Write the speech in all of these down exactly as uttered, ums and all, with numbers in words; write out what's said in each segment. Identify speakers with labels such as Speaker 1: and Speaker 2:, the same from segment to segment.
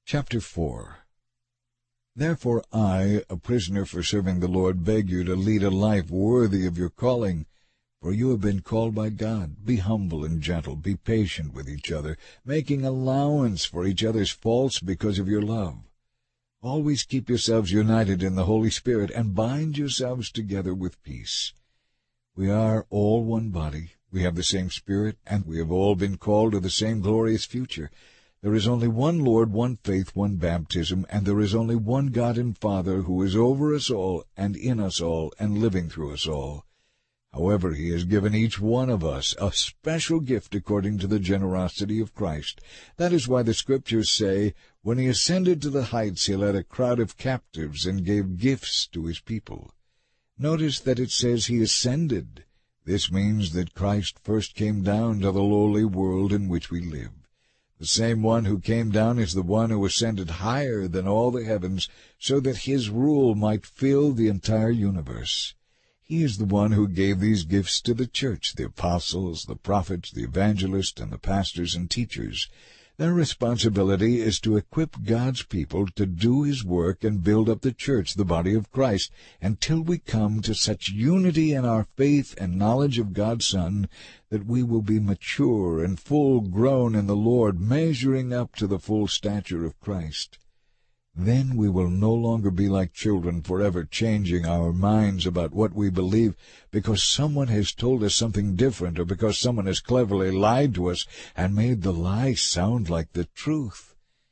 Speaker 1: Chapter four. Therefore I, a prisoner for serving the Lord, beg you to lead a life worthy of your calling. For you have been called by God. Be humble and gentle. Be patient with each other, making allowance for each other's faults because of your love. Always keep yourselves united in the Holy Spirit, and bind yourselves together with peace. We are all one body. We have the same Spirit, and we have all been called to the same glorious future. There is only one Lord, one faith, one baptism, and there is only one God and Father who is over us all and in us all and living through us all. However, he has given each one of us a special gift according to the generosity of Christ. That is why the Scriptures say, when he ascended to the heights, he led a crowd of captives and gave gifts to his people. Notice that it says he ascended. This means that Christ first came down to the lowly world in which we live. The same one who came down is the one who ascended higher than all the heavens, so that his rule might fill the entire universe. He is the one who gave these gifts to the church, the apostles, the prophets, the evangelists, and the pastors and teachers. Their responsibility is to equip God's people to do his work and build up the church, the body of Christ, until we come to such unity in our faith and knowledge of God's Son that we will be mature and full-grown in the Lord, measuring up to the full stature of Christ. Then we will no longer be like children, forever changing our minds about what we believe because someone has told us something different or because someone has cleverly lied to us and made the lie sound like the truth.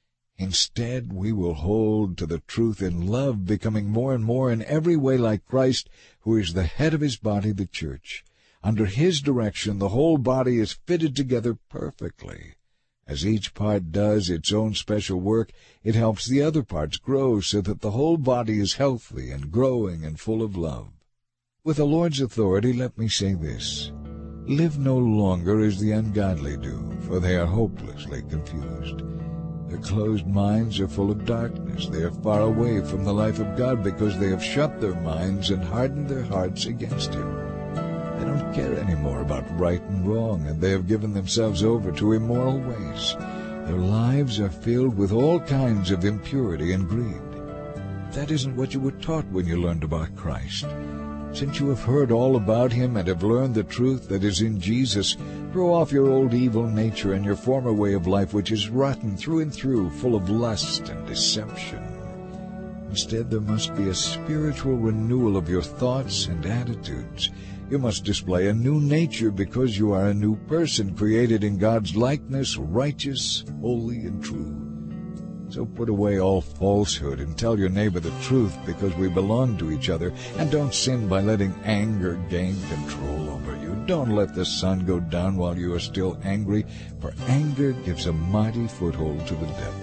Speaker 1: Instead, we will hold to the truth in love, becoming more and more in every way like Christ, who is the head of his body, the church. Under his direction, the whole body is fitted together perfectly. As each part does its own special work, it helps the other parts grow so that the whole body is healthy and growing and full of love. With the Lord's authority, let me say this. Live no longer as the ungodly do, for they are hopelessly confused. Their closed minds are full of darkness. They are far away from the life of God because they have shut their minds and hardened their hearts against him. They don't care anymore about right and wrong, and they have given themselves over to immoral ways. Their lives are filled with all kinds of impurity and greed. That isn't what you were taught when you learned about Christ. Since you have heard all about him and have learned the truth that is in Jesus, throw off your old evil nature and your former way of life, which is rotten through and through, full of lust and deception. Instead, there must be a spiritual renewal of your thoughts and attitudes. You must display a new nature because you are a new person created in God's likeness, righteous, holy, and true. So put away all falsehood and tell your neighbor the truth because we belong to each other, and don't sin by letting anger gain control over you. Don't let the sun go down while you are still angry, for anger gives a mighty foothold to the devil.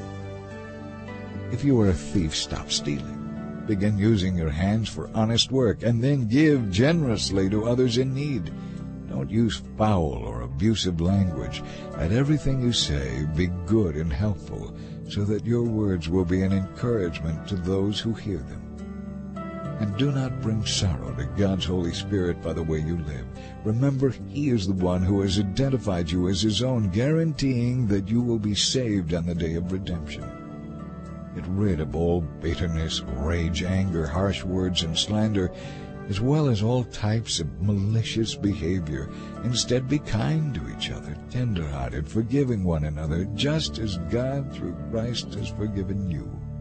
Speaker 1: If you are a thief, stop stealing. Begin using your hands for honest work, and then give generously to others in need. Don't use foul or abusive language. Let everything you say be good and helpful, so that your words will be an encouragement to those who hear them. And do not bring sorrow to God's Holy Spirit by the way you live. Remember, he is the one who has identified you as his own, guaranteeing that you will be saved on the day of redemption. Get rid of all bitterness, rage, anger, harsh words, and slander, as well as all types of malicious behavior. Instead, be kind to each other, tender-hearted, forgiving one another, just as God through Christ has forgiven you.